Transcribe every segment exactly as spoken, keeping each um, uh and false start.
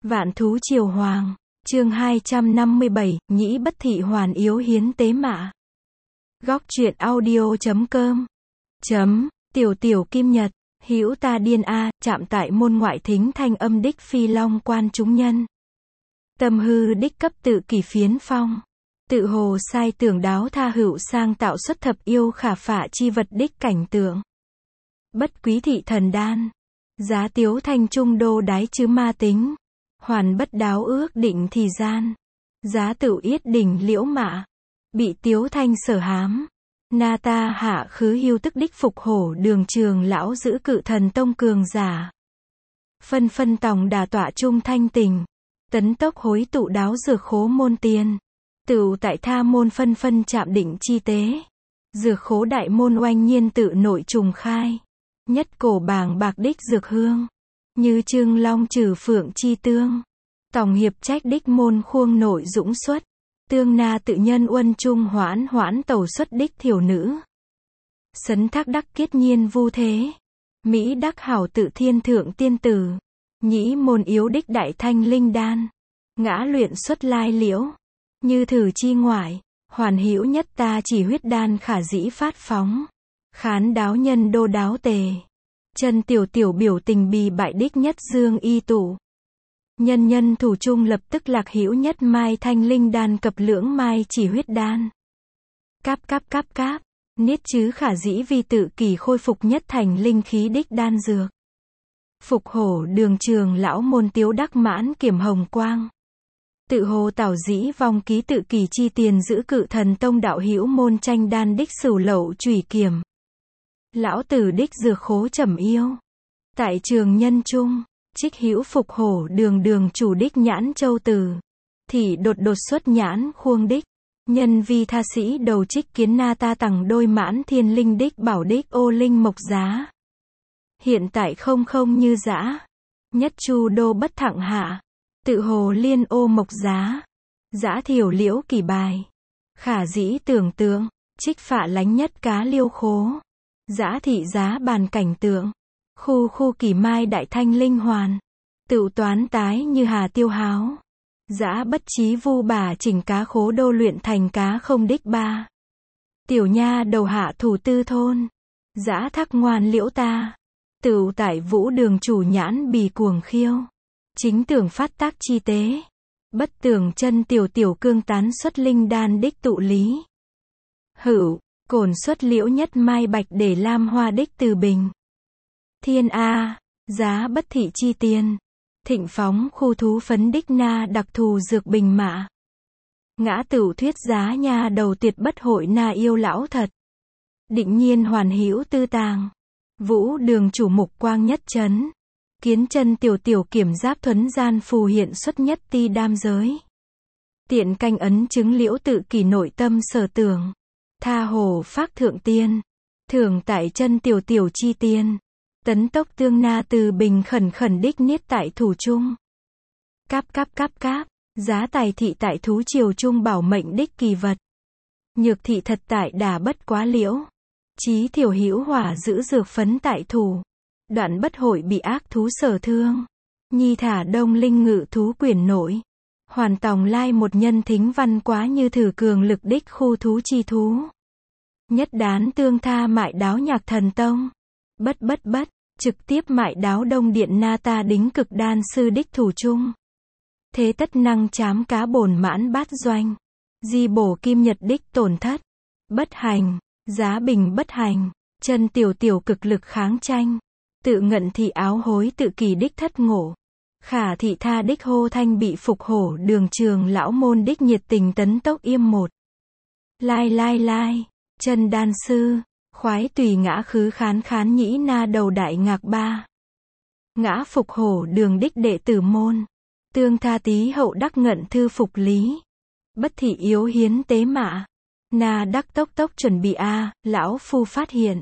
Vạn thú triều hoàng, chương hai trăm năm mươi bảy, nhĩ bất thị hoàn yếu hiến tế mạ. Góc truyện audio chấm com. Chấm, tiểu tiểu kim nhật, hữu ta điên a, chạm tại môn ngoại thính thanh âm đích phi long quan chúng nhân. Tâm hư đích cấp tự kỷ phiến phong. Tự hồ sai tưởng đáo tha hữu sang tạo xuất thập yêu khả phạ chi vật đích cảnh tượng. Bất quý thị thần đan. Giá tiếu thanh trung đô đái chứ ma tính. Hoàn bất đáo ước định thì gian. Giá tự yết đỉnh liễu mạ. Bị tiếu thanh sở hám. Na ta hạ khứ hưu tức đích phục hổ đường trường lão giữ cự thần tông cường giả. Phân phân tòng đà tọa trung thanh tình. Tấn tốc hối tụ đáo dược khố môn tiền. Tựu tại tha môn phân phân chạm định chi tế. Dược khố đại môn oanh nhiên tự nội trùng khai. Nhất cổ bảng bạc đích dược hương. Như trưng long trừ phượng chi tương. Tòng hiệp trách đích môn khuông nội dũng xuất. Tương na tự nhân uân trung hoãn hoãn tẩu xuất đích thiểu nữ. Sấn thác đắc kiết nhiên vu thế. Mỹ đắc hảo tự thiên thượng tiên tử. Nhĩ môn yếu đích đại thanh linh đan. Ngã luyện xuất lai liễu. Như thử chi ngoại. Hoàn hữu nhất ta chỉ huyết đan khả dĩ phát phóng. Khán đáo nhân đô đáo tề. Chân tiểu tiểu biểu tình bì bại đích nhất dương y tụ. Nhân nhân thủ trung lập tức lạc hữu nhất mai thanh linh đan cập lưỡng mai chỉ huyết đan. Cáp cáp cáp cáp. Niết chứ khả dĩ vi tự kỳ khôi phục nhất thành linh khí đích đan dược. Phục hổ đường trường lão môn tiếu đắc mãn kiểm hồng quang. Tự hồ tảo dĩ vong ký tự kỳ chi tiền giữ cự thần tông đạo hữu môn tranh đan đích sửu lậu trùy kiểm. Lão tử đích dược khố trầm yêu. Tại trường nhân trung, trích hữu phục hổ đường đường chủ đích nhãn châu tử. Thì đột đột xuất nhãn khuông đích. Nhân vi tha sĩ đầu trích kiến na ta tặng đôi mãn thiên linh đích bảo đích ô linh mộc giá. Hiện tại không không như dã. Nhất chu đô bất thặng hạ. Tự hồ liên ô mộc giá. Dã thiểu liễu kỳ bài. Khả dĩ tưởng tượng. Trích phạ lánh nhất cá liêu khố. Dã thị giá bàn cảnh tượng. Khu khu kỳ mai đại thanh linh hoàn. Tự toán tái như hà tiêu háo. Dã bất trí vu bà chỉnh cá khố đô luyện thành cá không đích ba. Tiểu nha đầu hạ thủ tư thôn. Dã thắc ngoan liễu ta. Tự tại vũ đường chủ nhãn bì cuồng khiêu. Chính tưởng phát tác chi tế. Bất tưởng chân tiểu tiểu cương tán xuất linh đan đích tụ lý. Hữu, cổn xuất liễu nhất mai bạch để lam hoa đích từ bình. Thiên A, giá bất thị chi tiền. Thịnh phóng khu thú phấn đích na đặc thù dược bình mạ. Ngã tửu thuyết giá nha đầu tuyệt bất hội na yêu lão thật. Định nhiên hoàn hữu tư tàng. Vũ đường chủ mục quang nhất chấn. Kiến chân tiểu tiểu kiểm giáp thuấn gian phù hiện xuất nhất ti đam giới. Tiện canh ấn chứng liễu tự kỳ nội tâm sở tưởng. Tha hồ phác thượng tiên. Thường tại chân tiểu tiểu chi tiên. Tấn tốc tương na từ bình khẩn khẩn đích niết tại thủ trung. Cáp cáp cáp cáp. Giá tài thị tại thú triều trung bảo mệnh đích kỳ vật. Nhược thị thật tại đà bất quá liễu. Chí thiểu hữu hỏa giữ dược phấn tại thủ. Đoạn bất hội bị ác thú sở thương. Nhi thả đông linh ngự thú quyền nổi. Hoàn tòng lai một nhân thính văn quá như thử cường lực đích khu thú chi thú. Nhất đán tương tha mại đáo nhạc thần tông. Bất bất bất, trực tiếp mại đáo đông điện na ta đính cực đan sư đích thủ trung. Thế tất năng chám cá bổn mãn bát doanh. Di bổ kim nhật đích tổn thất. Bất hành, giá bình bất hành. Chân tiểu tiểu cực lực kháng tranh. Tự ngận thị áo hối tự kỳ đích thất ngộ. Khả thị tha đích hô thanh bị phục hổ đường trường lão môn đích nhiệt tình tấn tốc yêm một. Lai lai lai, chân đan sư, khoái tùy ngã khứ khán khán nhĩ na đầu đại ngạc ba. Ngã phục hổ đường đích đệ tử môn. Tương tha tí hậu đắc ngận thư phục lý. Bất thị yếu hiến tế mạ. Na đắc tốc tốc chuẩn bị a, lão phu phát hiện.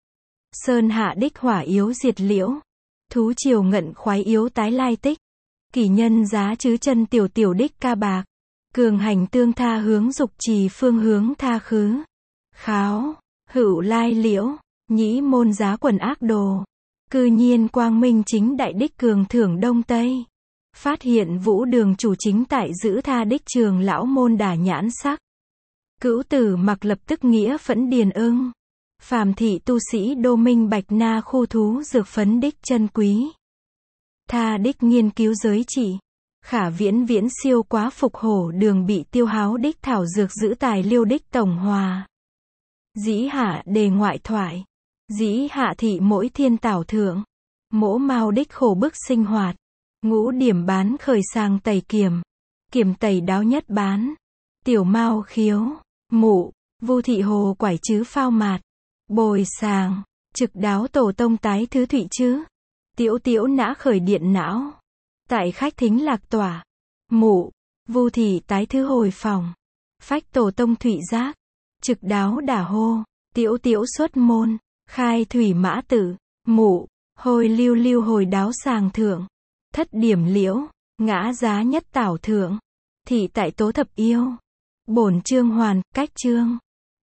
Sơn hạ đích hỏa yếu diệt liễu. Thú triều ngận khoái yếu tái lai tích. Kỷ nhân giá chứ chân tiểu tiểu đích ca bạc. Cường hành tương tha hướng dục trì phương hướng tha khứ. Kháo, hữu lai liễu, nhĩ môn giá quần ác đồ. Cư nhiên quang minh chính đại đích cường thưởng đông tây. Phát hiện vũ đường chủ chính tại giữ tha đích trường lão môn đả nhãn sắc. Cữu tử mặc lập tức nghĩa phẫn điền ưng. Phàm thị tu sĩ đô minh bạch na khu thú dược phấn đích chân quý. Tha đích nghiên cứu giới trị. Khả viễn viễn siêu quá phục hổ đường bị tiêu háo đích thảo dược giữ tài liêu đích tổng hòa. Dĩ hạ đề ngoại thoại. Dĩ hạ thị mỗi thiên tảo thượng. Mỗ mao đích khổ bức sinh hoạt. Ngũ điểm bán khởi sang tẩy kiểm. Kiểm tẩy đáo nhất bán. Tiểu mao khiếu. Mụ. Vu thị hồ quải chứ phao mạt. Bồi sàng. Trực đáo tổ tông tái thứ thụy chứ. Tiểu tiểu nã khởi điện não. Tại khách thính lạc tỏa. Mụ. Vu thị tái thứ hồi phòng. Phách tổ tông thụy giác. Trực đáo đả hô. Tiểu tiểu xuất môn. Khai thủy mã tử. Mụ. Hồi lưu lưu hồi đáo sàng thượng. Thất điểm liễu. Ngã giá nhất tảo thượng. Thị tại tố thập yêu. Bổn chương hoàn, cách chương.